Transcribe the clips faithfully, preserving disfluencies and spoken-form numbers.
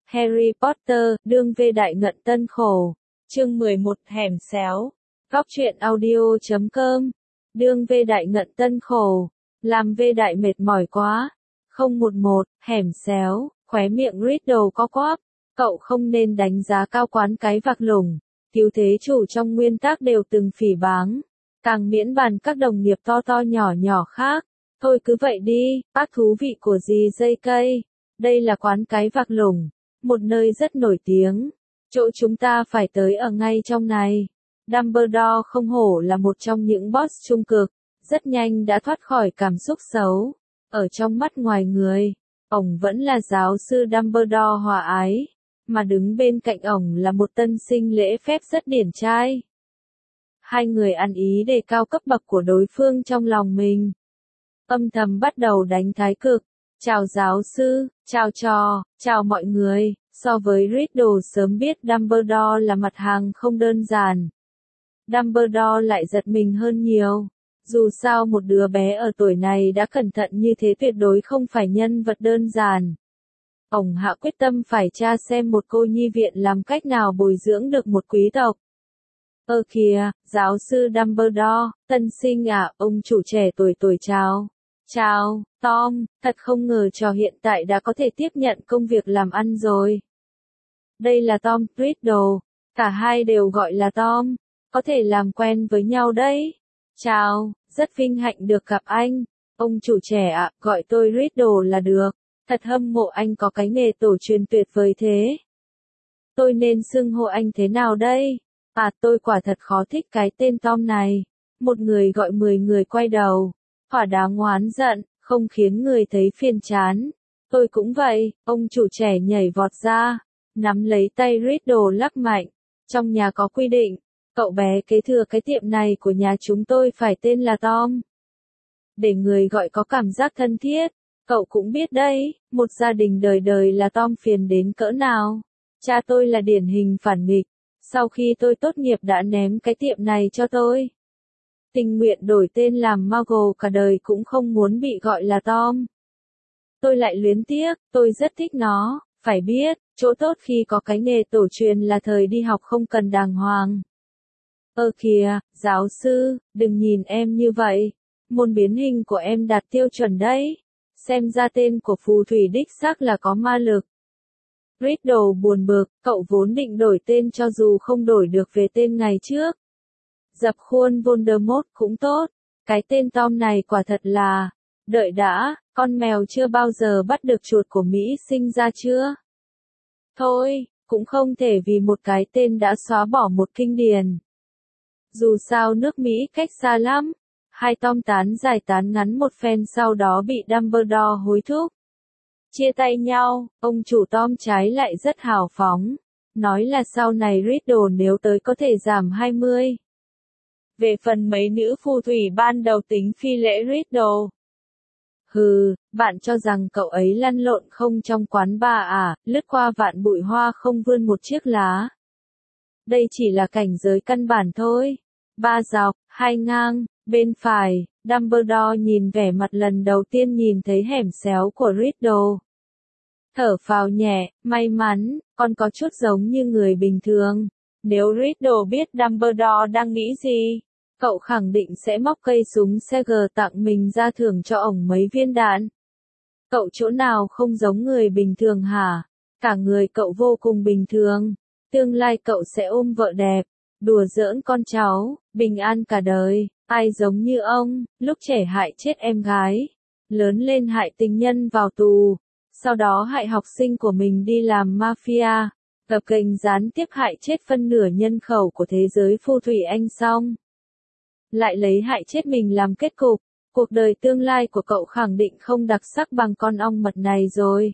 Harry Potter, đương vê đại ngận tân khổ. Chương mười một Hẻm xéo. Góc truyện audio chấm com. Đương vê đại ngận tân khổ. Làm vê đại mệt mỏi quá. không một một, hẻm xéo, khóe miệng Riddle có quắp. Cậu không nên đánh giá cao quán cái vạc lủng. Cứu thế chủ trong nguyên tắc đều từng phỉ báng. Càng miễn bàn các đồng nghiệp to to nhỏ nhỏ khác. Thôi cứ vậy đi, bác thú vị của dì dây cây. Đây là quán cái vạc lủng. Một nơi rất nổi tiếng. Chỗ chúng ta phải tới ở ngay trong này. Dumbledore không hổ là một trong những boss trung cực. Rất nhanh đã thoát khỏi cảm xúc xấu. Ở trong mắt ngoài người, ổng vẫn là giáo sư Dumbledore hòa ái. Mà đứng bên cạnh ổng là một tân sinh lễ phép rất điển trai. Hai người ăn ý đề cao cấp bậc của đối phương trong lòng mình. Âm thầm bắt đầu đánh thái cực. Chào giáo sư, chào trò, chào mọi người. So với Riddle sớm biết Dumbledore là mặt hàng không đơn giản. Dumbledore lại giật mình hơn nhiều. Dù sao một đứa bé ở tuổi này đã cẩn thận như thế tuyệt đối không phải nhân vật đơn giản. Ổng hạ quyết tâm phải tra xem một cô nhi viện làm cách nào bồi dưỡng được một quý tộc. Ơ kìa, giáo sư Dumbledore, tân sinh à, ông chủ trẻ tuổi tuổi chào. Chào, Tom, thật không ngờ trò hiện tại đã có thể tiếp nhận công việc làm ăn rồi. Đây là Tom Riddle, cả hai đều gọi là Tom, có thể làm quen với nhau đấy. Chào, rất vinh hạnh được gặp anh, ông chủ trẻ ạ, gọi tôi Riddle là được, thật hâm mộ anh có cái nghề tổ truyền tuyệt vời thế. Tôi nên xưng hô anh thế nào đây? À, tôi quả thật khó thích cái tên Tom này, một người gọi mười người quay đầu, thỏa đáng oán giận, không khiến người thấy phiền chán. Tôi cũng vậy, ông chủ trẻ nhảy vọt ra, nắm lấy tay Riddle lắc mạnh, trong nhà có quy định. Cậu bé kế thừa cái tiệm này của nhà chúng tôi phải tên là Tom. Để người gọi có cảm giác thân thiết, cậu cũng biết đấy, một gia đình đời đời là Tom phiền đến cỡ nào. Cha tôi là điển hình phản nghịch, sau khi tôi tốt nghiệp đã ném cái tiệm này cho tôi. Tình nguyện đổi tên làm Muggle cả đời cũng không muốn bị gọi là Tom. Tôi lại luyến tiếc, tôi rất thích nó, phải biết, chỗ tốt khi có cái nghề tổ truyền là thời đi học không cần đàng hoàng. Ơ kìa, giáo sư, đừng nhìn em như vậy. Môn biến hình của em đạt tiêu chuẩn đấy. Xem ra tên của phù thủy đích xác là có ma lực. Riddle buồn bực, cậu vốn định đổi tên cho dù không đổi được về tên ngày trước. Dập khuôn Voldemort cũng tốt. Cái tên Tom này quả thật là... Đợi đã, con mèo chưa bao giờ bắt được chuột của Mỹ sinh ra chưa? Thôi, cũng không thể vì một cái tên đã xóa bỏ một kinh điển. Dù sao nước Mỹ cách xa lắm. Hai Tom tán giải tán ngắn một phen sau đó bị Dumbledore hối thúc. Chia tay nhau, ông chủ Tom trái lại rất hào phóng. Nói là sau này Riddle nếu tới có thể giảm hai mươi. Về phần mấy nữ phù thủy ban đầu tính phi lễ Riddle. Hừ, bạn cho rằng cậu ấy lăn lộn không trong quán bar à, lướt qua vạn bụi hoa không vươn một chiếc lá. Đây chỉ là cảnh giới căn bản thôi. Ba dọc, hai ngang, bên phải, Dumbledore nhìn vẻ mặt lần đầu tiên nhìn thấy hẻm xéo của Riddle. Thở phào nhẹ, may mắn, còn có chút giống như người bình thường. Nếu Riddle biết Dumbledore đang nghĩ gì, cậu khẳng định sẽ móc cây súng xê giê tặng mình ra thưởng cho ổng mấy viên đạn. Cậu chỗ nào không giống người bình thường hả? Cả người cậu vô cùng bình thường. Tương lai cậu sẽ ôm vợ đẹp, đùa giỡn con cháu, bình an cả đời. Ai giống như ông, lúc trẻ hại chết em gái, lớn lên hại tình nhân vào tù, sau đó hại học sinh của mình đi làm mafia, tập kênh gián tiếp hại chết phân nửa nhân khẩu của thế giới phù thủy Anh xong. Lại lấy hại chết mình làm kết cục, cuộc đời tương lai của cậu khẳng định không đặc sắc bằng con ong mật này rồi.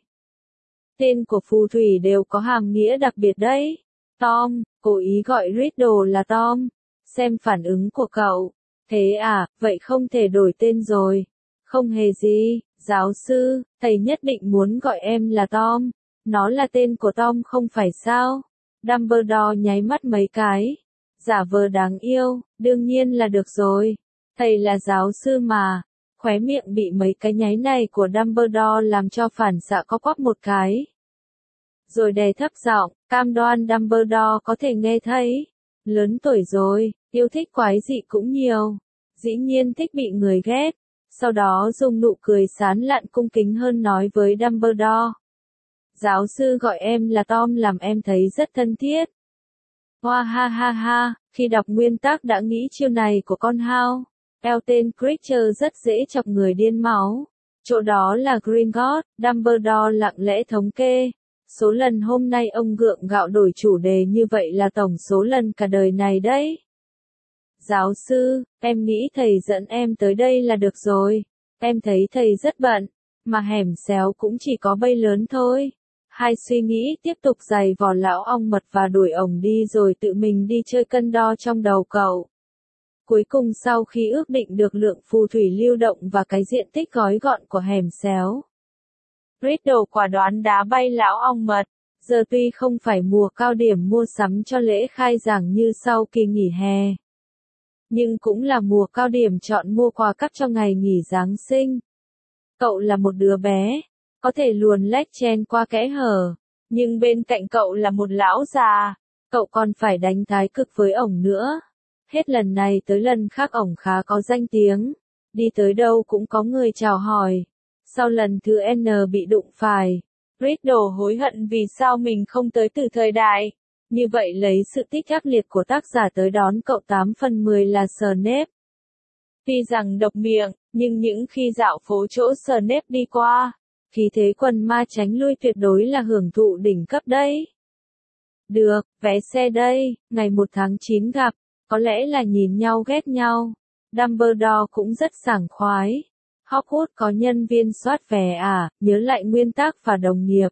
Tên của phù thủy đều có hàm nghĩa đặc biệt đấy. Tom, cố ý gọi Riddle là Tom, xem phản ứng của cậu. Thế à, vậy không thể đổi tên rồi. Không hề gì, giáo sư, thầy nhất định muốn gọi em là Tom. Nó là tên của Tom không phải sao? Dumbledore nháy mắt mấy cái. Giả vờ đáng yêu, đương nhiên là được rồi. Thầy là giáo sư mà. Khóe miệng bị mấy cái nháy này của Dumbledore làm cho phản xạ co quắp một cái. rồi đè thấp giọng, cam đoan Dumbledore có thể nghe thấy. Lớn tuổi rồi, yêu thích quái dị cũng nhiều. Dĩ nhiên thích bị người ghét. Sau đó dùng nụ cười sán lạn cung kính hơn nói với Dumbledore. Giáo sư gọi em là Tom làm em thấy rất thân thiết. Hoa ha ha ha, khi đọc nguyên tác đã nghĩ chiêu này của con Hao. Elton Creature rất dễ chọc người điên máu. Chỗ đó là Gringotts, Dumbledore lặng lẽ thống kê. Số lần hôm nay ông gượng gạo đổi chủ đề như vậy là tổng số lần cả đời này đấy. Giáo sư, em nghĩ thầy dẫn em tới đây là được rồi. Em thấy thầy rất bận, mà hẻm xéo cũng chỉ có bay lớn thôi. Hai suy nghĩ tiếp tục giày vò lão ong mật và đuổi ổng đi rồi tự mình đi chơi cân đo trong đầu cậu. Cuối cùng sau khi ước định được lượng phù thủy lưu động và cái diện tích gói gọn của hẻm xéo, Riddle quả đoán đá bay lão ong mật. Giờ tuy không phải mùa cao điểm mua sắm cho lễ khai giảng như sau kỳ nghỉ hè, nhưng cũng là mùa cao điểm chọn mua quà cắp cho ngày nghỉ Giáng sinh. Cậu là một đứa bé, có thể luồn lách chen qua kẽ hở, nhưng bên cạnh cậu là một lão già, cậu còn phải đánh thái cực với ổng nữa. Hết lần này tới lần khác ổng khá có danh tiếng, đi tới đâu cũng có người chào hỏi. Sau lần thứ N bị đụng phải, Riddle hối hận vì sao mình không tới từ thời đại. Như vậy lấy sự tích ác liệt của tác giả tới đón cậu tám phần mười là Snape. Tuy rằng độc miệng, nhưng những khi dạo phố chỗ Snape đi qua, khí thế quần ma tránh lui tuyệt đối là hưởng thụ đỉnh cấp đấy. Được, vé xe đây, ngày một tháng chín gặp, có lẽ là nhìn nhau ghét nhau. Dumbledore cũng rất sảng khoái. Hogwarts có nhân viên soát vé à, nhớ lại nguyên tác và đồng nghiệp.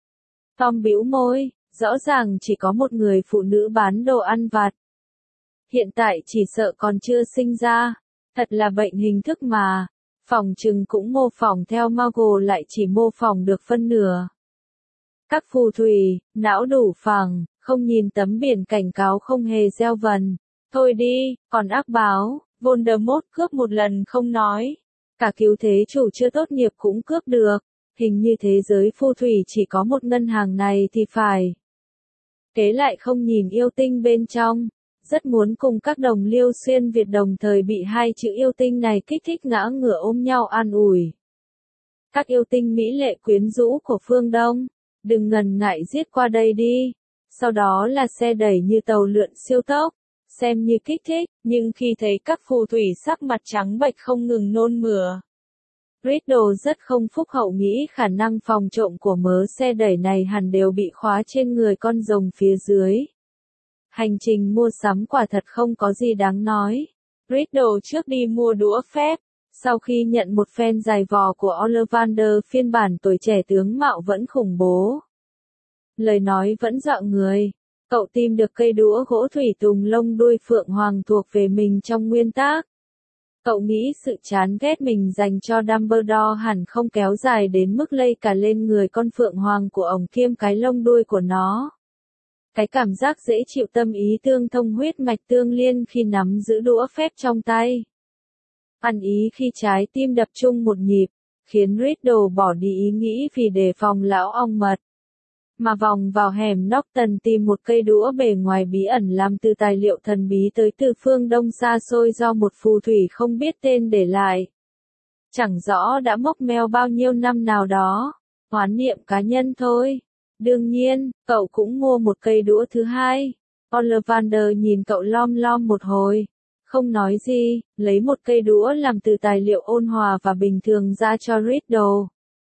Tom bĩu môi, rõ ràng chỉ có một người phụ nữ bán đồ ăn vặt. Hiện tại chỉ sợ còn chưa sinh ra, thật là bệnh hình thức mà. Phòng trừng cũng mô phỏng theo Muggle lại chỉ mô phỏng được phân nửa. Các phù thủy, não đủ phẳng, không nhìn tấm biển cảnh cáo không hề gieo vần. Thôi đi, còn ác báo, Voldemort cướp một lần không nói. Cả cứu thế chủ chưa tốt nghiệp cũng cướp được. Hình như thế giới phù thủy chỉ có một ngân hàng này thì phải. Kế lại không nhìn yêu tinh bên trong. Rất muốn cùng các đồng liêu xuyên Việt đồng thời bị hai chữ yêu tinh này kích thích ngã ngửa ôm nhau an ủi. Các yêu tinh mỹ lệ quyến rũ của phương Đông, đừng ngần ngại giết qua đây đi. Sau đó là xe đẩy như tàu lượn siêu tốc, xem như kích thích, nhưng khi thấy các phù thủy sắc mặt trắng bệch không ngừng nôn mửa. Riddle rất không phúc hậu nghĩ khả năng phòng trộm của mớ xe đẩy này hẳn đều bị khóa trên người con rồng phía dưới. Hành trình mua sắm quả thật không có gì đáng nói. Riddle trước đi mua đũa phép, sau khi nhận một phen dài vò của Ollivander phiên bản tuổi trẻ tướng mạo vẫn khủng bố. Lời nói vẫn dọa người. Cậu tìm được cây đũa gỗ thủy tùng lông đuôi phượng hoàng thuộc về mình trong nguyên tác. Cậu nghĩ sự chán ghét mình dành cho Dumbledore hẳn không kéo dài đến mức lây cả lên người con phượng hoàng của ổng kiêm cái lông đuôi của nó. Cái cảm giác dễ chịu tâm ý tương thông huyết mạch tương liên khi nắm giữ đũa phép trong tay. Ăn ý khi trái tim đập chung một nhịp, khiến Riddle bỏ đi ý nghĩ vì đề phòng lão ong mật. Mà vòng vào hẻm Norton tìm một cây đũa bề ngoài bí ẩn làm từ tài liệu thần bí tới từ phương Đông xa xôi do một phù thủy không biết tên để lại. Chẳng rõ đã mốc meo bao nhiêu năm nào đó, hoán niệm cá nhân thôi. Đương nhiên, cậu cũng mua một cây đũa thứ hai. Ollivander nhìn cậu lom lom một hồi, không nói gì, lấy một cây đũa làm từ tài liệu ôn hòa và bình thường ra cho Riddle.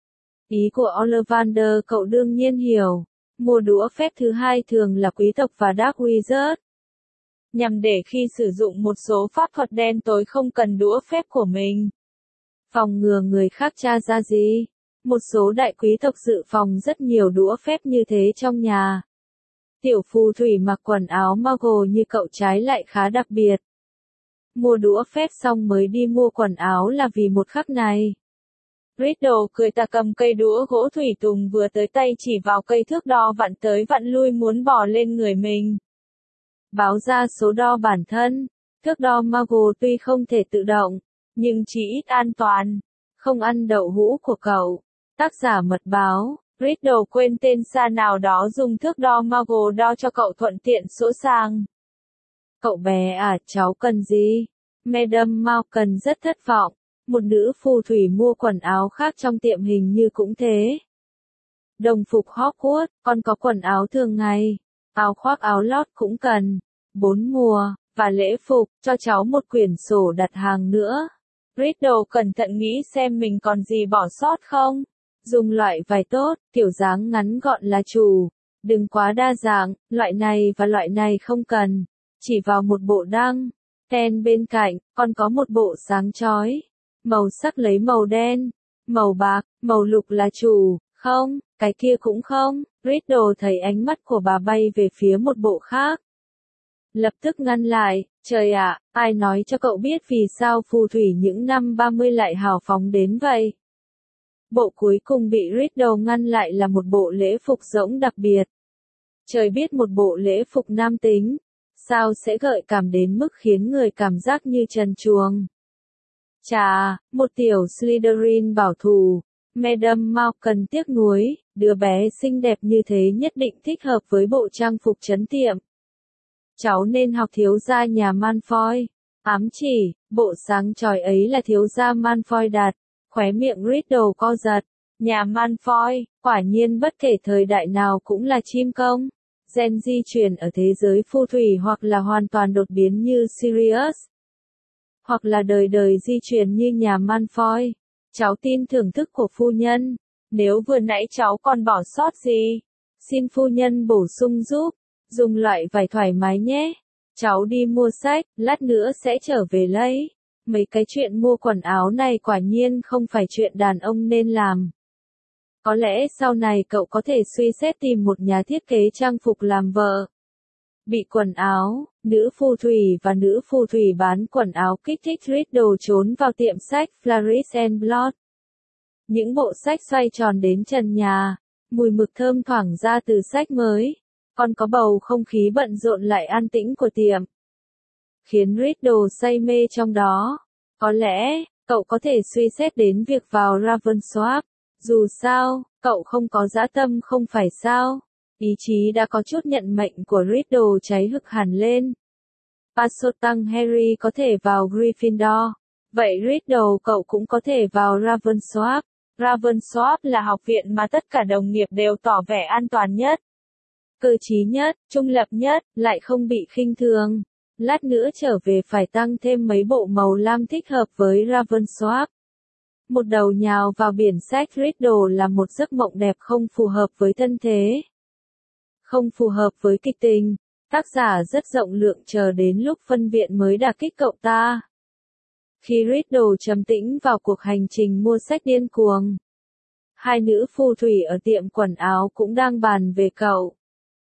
Ý của Ollivander cậu đương nhiên hiểu, mua đũa phép thứ hai thường là quý tộc và Dark Wizard. Nhằm để khi sử dụng một số pháp thuật đen tối không cần đũa phép của mình. Phòng ngừa người khác tra ra gì. Một số đại quý tộc dự phòng rất nhiều đũa phép như thế trong nhà. Tiểu phù thủy mặc quần áo Muggle như cậu trái lại khá đặc biệt. Mua đũa phép xong mới đi mua quần áo là vì một khắc này. Riddle cười tà cầm cây đũa gỗ thủy tùng vừa tới tay chỉ vào cây thước đo vặn tới vặn lui muốn bỏ lên người mình. Báo ra số đo bản thân, thước đo Muggle tuy không thể tự động, nhưng chỉ ít an toàn, không ăn đậu hũ của cậu. Tác giả mật báo, Riddle quên tên xa nào đó dùng thước đo Marble đo cho cậu thuận tiện sỗ sàng. Cậu bé à, cháu cần gì? Madame Malkin rất thất vọng. Một nữ phù thủy mua quần áo khác trong tiệm hình như cũng thế. Đồng phục Hogwarts, con có quần áo thường ngày. Áo khoác áo lót cũng cần. Bốn mùa, và lễ phục, cho cháu một quyển sổ đặt hàng nữa. Riddle cẩn thận nghĩ xem mình còn gì bỏ sót không. Dùng loại vải tốt, kiểu dáng ngắn gọn là chủ. Đừng quá đa dạng, loại này và loại này không cần. Chỉ vào một bộ đăng. Ten bên cạnh, còn có một bộ sáng chói. Màu sắc lấy màu đen, màu bạc, màu lục là chủ. Không, cái kia cũng không. Riddle thấy ánh mắt của bà bay về phía một bộ khác. Lập tức ngăn lại, trời ạ, ai nói cho cậu biết vì sao phù thủy những năm ba mươi lại hào phóng đến vậy? Bộ cuối cùng bị Riddle ngăn lại là một bộ lễ phục rỗng đặc biệt. Trời biết một bộ lễ phục nam tính, sao sẽ gợi cảm đến mức khiến người cảm giác như trần truồng. Chà, một tiểu Slytherin bảo thủ. Madame Malkin tiếc nuối, đứa bé xinh đẹp như thế nhất định thích hợp với bộ trang phục trấn tiệm. Cháu nên học thiếu gia nhà Malfoy. Ám chỉ, bộ sáng chói ấy là thiếu gia Malfoy đặt. Khóe miệng Riddle co giật. Nhà Malfoy, quả nhiên bất kể thời đại nào cũng là chim công. Gen di truyền ở thế giới phù thủy hoặc là hoàn toàn đột biến như Sirius. Hoặc là đời đời di truyền như nhà Malfoy. Cháu tin thưởng thức của phu nhân. Nếu vừa nãy cháu còn bỏ sót gì, xin phu nhân bổ sung giúp. Dùng loại vải thoải mái nhé. Cháu đi mua sách, lát nữa sẽ trở về lấy. Mấy cái chuyện mua quần áo này quả nhiên không phải chuyện đàn ông nên làm. Có lẽ sau này cậu có thể suy xét tìm một nhà thiết kế trang phục làm vợ. Bị quần áo, nữ phù thủy và nữ phù thủy bán quần áo kích thích Riddle trốn vào tiệm sách Flourish and Blood. Những bộ sách xoay tròn đến trần nhà, mùi mực thơm thoảng ra từ sách mới. Còn có bầu không khí bận rộn lại an tĩnh của tiệm. Khiến Riddle say mê trong đó. Có lẽ, cậu có thể suy xét đến việc vào Ravensworth. Dù sao, cậu không có dã tâm không phải sao. Ý chí đã có chút nhận mệnh của Riddle cháy hực hẳn lên. Pasotang Harry có thể vào Gryffindor. Vậy Riddle cậu cũng có thể vào Ravensworth. Ravensworth là học viện mà tất cả đồng nghiệp đều tỏ vẻ an toàn nhất. Cơ trí nhất, trung lập nhất, lại không bị khinh thường. Lát nữa trở về phải tăng thêm mấy bộ màu lam thích hợp với Ravensworth. Một đầu nhào vào biển sách Riddle là một giấc mộng đẹp không phù hợp với thân thế. Không phù hợp với kịch tình. Tác giả rất rộng lượng chờ đến lúc phân viện mới đả kích cậu ta. Khi Riddle trầm tĩnh vào cuộc hành trình mua sách điên cuồng. Hai nữ phù thủy ở tiệm quần áo cũng đang bàn về cậu.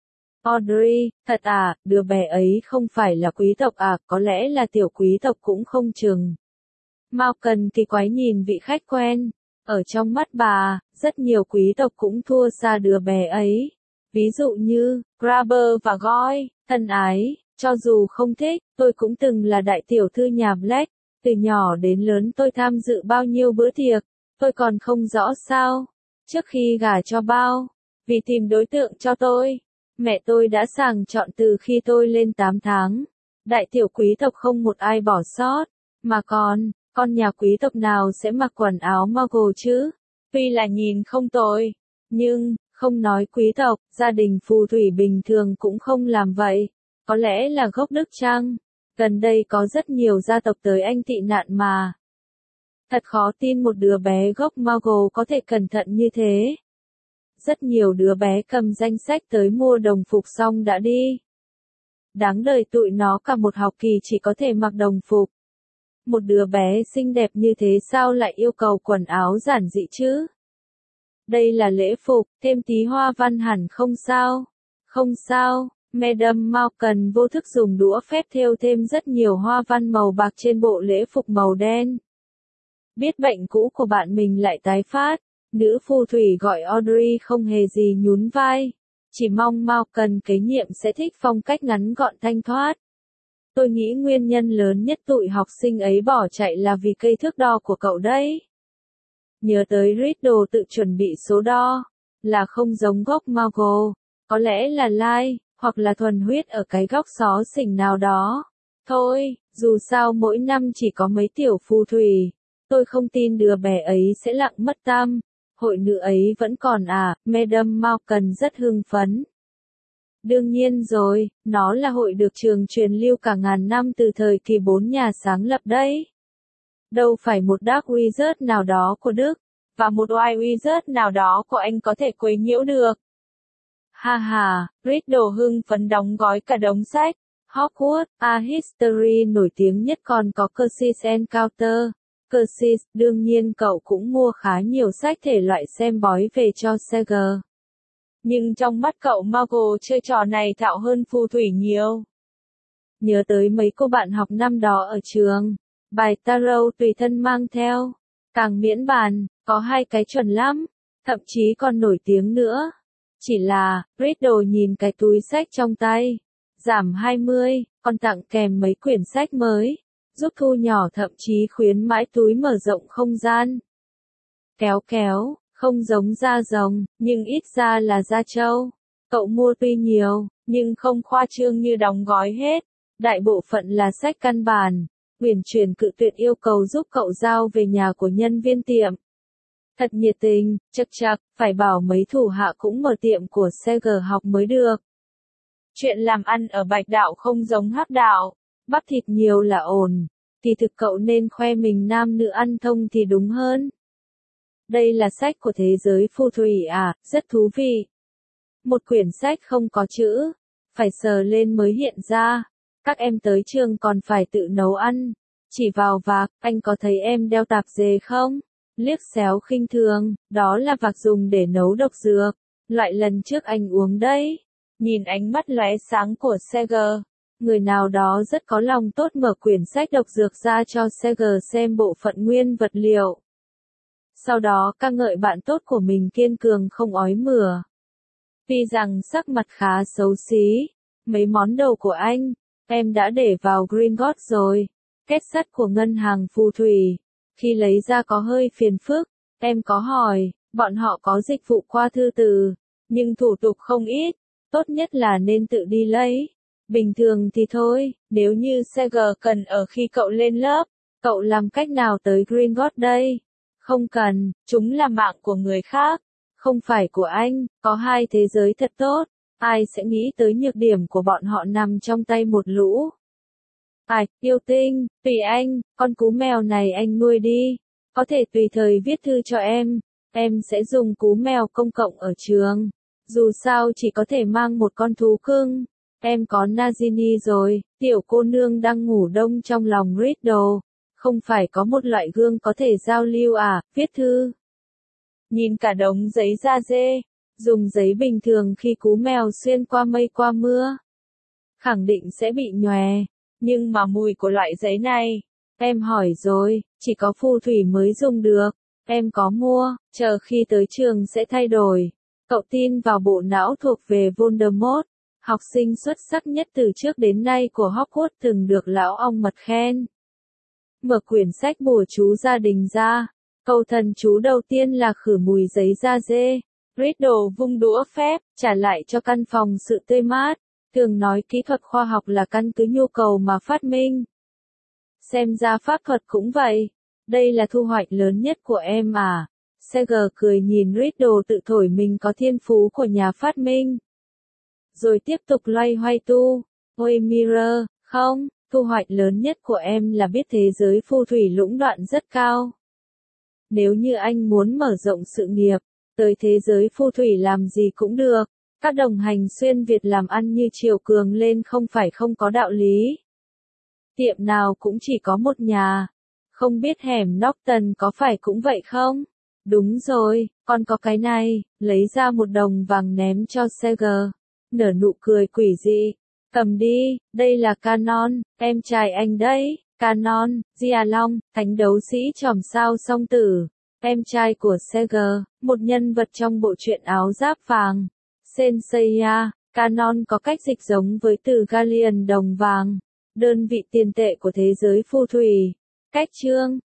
Audrey, thật à, đứa bé ấy không phải là quý tộc à, có lẽ là tiểu quý tộc cũng không chừng. Malkin kỳ quái nhìn vị khách quen. Ở trong mắt bà, rất nhiều quý tộc cũng thua xa đứa bé ấy. Ví dụ như, Grabber và Goyle, thân ái, cho dù không thích, tôi cũng từng là đại tiểu thư nhà Black. Từ nhỏ đến lớn tôi tham dự bao nhiêu bữa tiệc, tôi còn không rõ sao. Trước khi gả cho Bao, vì tìm đối tượng cho tôi. Mẹ tôi đã sàng chọn từ khi tôi lên tám tháng. Đại tiểu quý tộc không một ai bỏ sót. Mà còn, con nhà quý tộc nào sẽ mặc quần áo Muggle chứ? Tuy là nhìn không tồi. Nhưng, không nói quý tộc, gia đình phù thủy bình thường cũng không làm vậy. Có lẽ là gốc Đức chăng? Gần đây có rất nhiều gia tộc tới Anh tị nạn mà. Thật khó tin một đứa bé gốc Muggle có thể cẩn thận như thế. Rất nhiều đứa bé cầm danh sách tới mua đồng phục xong đã đi. Đáng đời tụi nó cả một học kỳ chỉ có thể mặc đồng phục. Một đứa bé xinh đẹp như thế sao lại yêu cầu quần áo giản dị chứ? Đây là lễ phục, thêm tí hoa văn hẳn không sao. Không sao, Madame Malkin vô thức dùng đũa phép thêu thêm rất nhiều hoa văn màu bạc trên bộ lễ phục màu đen. Biết bệnh cũ của bạn mình lại tái phát. Nữ phù thủy gọi Audrey không hề gì nhún vai. Chỉ mong Malkin kế nhiệm sẽ thích phong cách ngắn gọn thanh thoát. Tôi nghĩ nguyên nhân lớn nhất tụi học sinh ấy bỏ chạy là vì cây thước đo của cậu đấy. Nhớ tới Riddle tự chuẩn bị số đo. là không giống gốc Mago, có lẽ là lai, hoặc là thuần huyết ở cái góc xó xỉnh nào đó. Thôi, dù sao mỗi năm chỉ có mấy tiểu phù thủy, tôi không tin đứa bé ấy sẽ lặng mất tâm. Hội nữ ấy vẫn còn à, Madame Malkin rất hưng phấn. Đương nhiên rồi, nó là hội được trường truyền lưu cả ngàn năm từ thời kỳ bốn nhà sáng lập đấy. Đâu phải một Dark Wizard nào đó của Đức, và một White Wizard nào đó của Anh có thể quấy nhiễu được. Ha ha, Riddle hưng phấn đóng gói cả đống sách. Hogwarts, A History nổi tiếng nhất còn có Curses Encounter. Curses, đương nhiên cậu cũng mua khá nhiều sách thể loại xem bói về cho Seger. Nhưng trong mắt cậu Mago chơi trò này thạo hơn phù thủy nhiều. Nhớ tới mấy cô bạn học năm đó ở trường. Bài tarot tùy thân mang theo. Càng miễn bàn, có hai cái chuẩn lắm. Thậm chí còn nổi tiếng nữa. Chỉ là, Riddle nhìn cái túi sách trong tay. Giảm hai mươi, còn tặng kèm mấy quyển sách mới. Giúp thu nhỏ thậm chí khuyến mãi túi mở rộng không gian. Kéo kéo, không giống da rồng, nhưng ít ra là da trâu. Cậu mua tuy nhiều, nhưng không khoa trương như đóng gói hết. Đại bộ phận là sách căn bản. Uyển chuyển cự tuyệt yêu cầu giúp cậu giao về nhà của nhân viên tiệm. Thật nhiệt tình, chật chật, phải bảo mấy thủ hạ cũng mở tiệm của Seger học mới được. Chuyện làm ăn ở Bạch Đạo không giống Hắc Đạo, bắp thịt nhiều là ổn, thì thực cậu nên khoe mình nam nữ ăn thông thì đúng hơn. Đây là sách của thế giới phù thủy à, rất thú vị. Một quyển sách không có chữ, phải sờ lên mới hiện ra. Các em tới trường còn phải tự nấu ăn. Chỉ vào vạc, anh có thấy em đeo tạp dề không? Liếc xéo khinh thường, đó là vạc dùng để nấu độc dược. Loại lần trước anh uống đấy. Nhìn ánh mắt lóe sáng của Seger, người nào đó rất có lòng tốt mở quyển sách độc dược ra cho Seger xem bộ phận nguyên vật liệu. Sau đó ca ngợi bạn tốt của mình kiên cường không ói mửa. Tuy rằng sắc mặt khá xấu xí, mấy món đồ của anh, em đã để vào Gringotts rồi. Kết sắt của ngân hàng phù thủy. Khi lấy ra có hơi phiền phức, em có hỏi, bọn họ có dịch vụ qua thư từ, nhưng thủ tục không ít, tốt nhất là nên tự đi lấy. Bình thường thì thôi, nếu như Seger cần ở khi cậu lên lớp, cậu làm cách nào tới Gringotts đây? Không cần, chúng là mạng của người khác, không phải của anh, có hai thế giới thật tốt, ai sẽ nghĩ tới nhược điểm của bọn họ nằm trong tay một lũ. Ai, yêu tinh, tùy anh, con cú mèo này anh nuôi đi, có thể tùy thời viết thư cho em, em sẽ dùng cú mèo công cộng ở trường, dù sao chỉ có thể mang một con thú cưng, em có Nagini rồi, tiểu cô nương đang ngủ đông trong lòng Riddle, không phải có một loại gương có thể giao lưu à, viết thư. Nhìn cả đống giấy da dê, dùng giấy bình thường khi cú mèo xuyên qua mây qua mưa, khẳng định sẽ bị nhòe. Nhưng mà mùi của loại giấy này, em hỏi rồi, chỉ có phù thủy mới dùng được, em có mua, chờ khi tới trường sẽ thay đổi. Cậu tin vào bộ não thuộc về Voldemort, học sinh xuất sắc nhất từ trước đến nay của Hogwarts từng được lão ong mật khen. Mở quyển sách bùa chú gia đình ra, câu thần chú đầu tiên là khử mùi giấy da dê. Riddle vung đũa phép, trả lại cho căn phòng sự tươi mát. Thường nói kỹ thuật khoa học là căn cứ nhu cầu mà phát minh. Xem ra pháp thuật cũng vậy. Đây là thu hoạch lớn nhất của em à. Seger cười nhìn Riddle tự thổi mình có thiên phú của nhà phát minh. Rồi tiếp tục loay hoay tu. Ôi Mirror, không, thu hoạch lớn nhất của em là biết thế giới phù thủy lũng đoạn rất cao. Nếu như anh muốn mở rộng sự nghiệp, tới thế giới phù thủy làm gì cũng được. Các đồng hành xuyên Việt làm ăn như chiều cường lên không phải không có đạo lý. Tiệm nào cũng chỉ có một nhà. Không biết hẻm Norton có phải cũng vậy không? Đúng rồi, con có cái này, lấy ra một đồng vàng ném cho Seger. Nở nụ cười quỷ dị. Cầm đi, đây là Canon, em trai anh đấy. Canon, Gia Long, thánh đấu sĩ chòm sao song tử. Em trai của Seger, một nhân vật trong bộ truyện áo giáp vàng. Senseiya, Canon có cách dịch giống với từ Galleon đồng vàng, đơn vị tiền tệ của thế giới phù thủy. Cách chương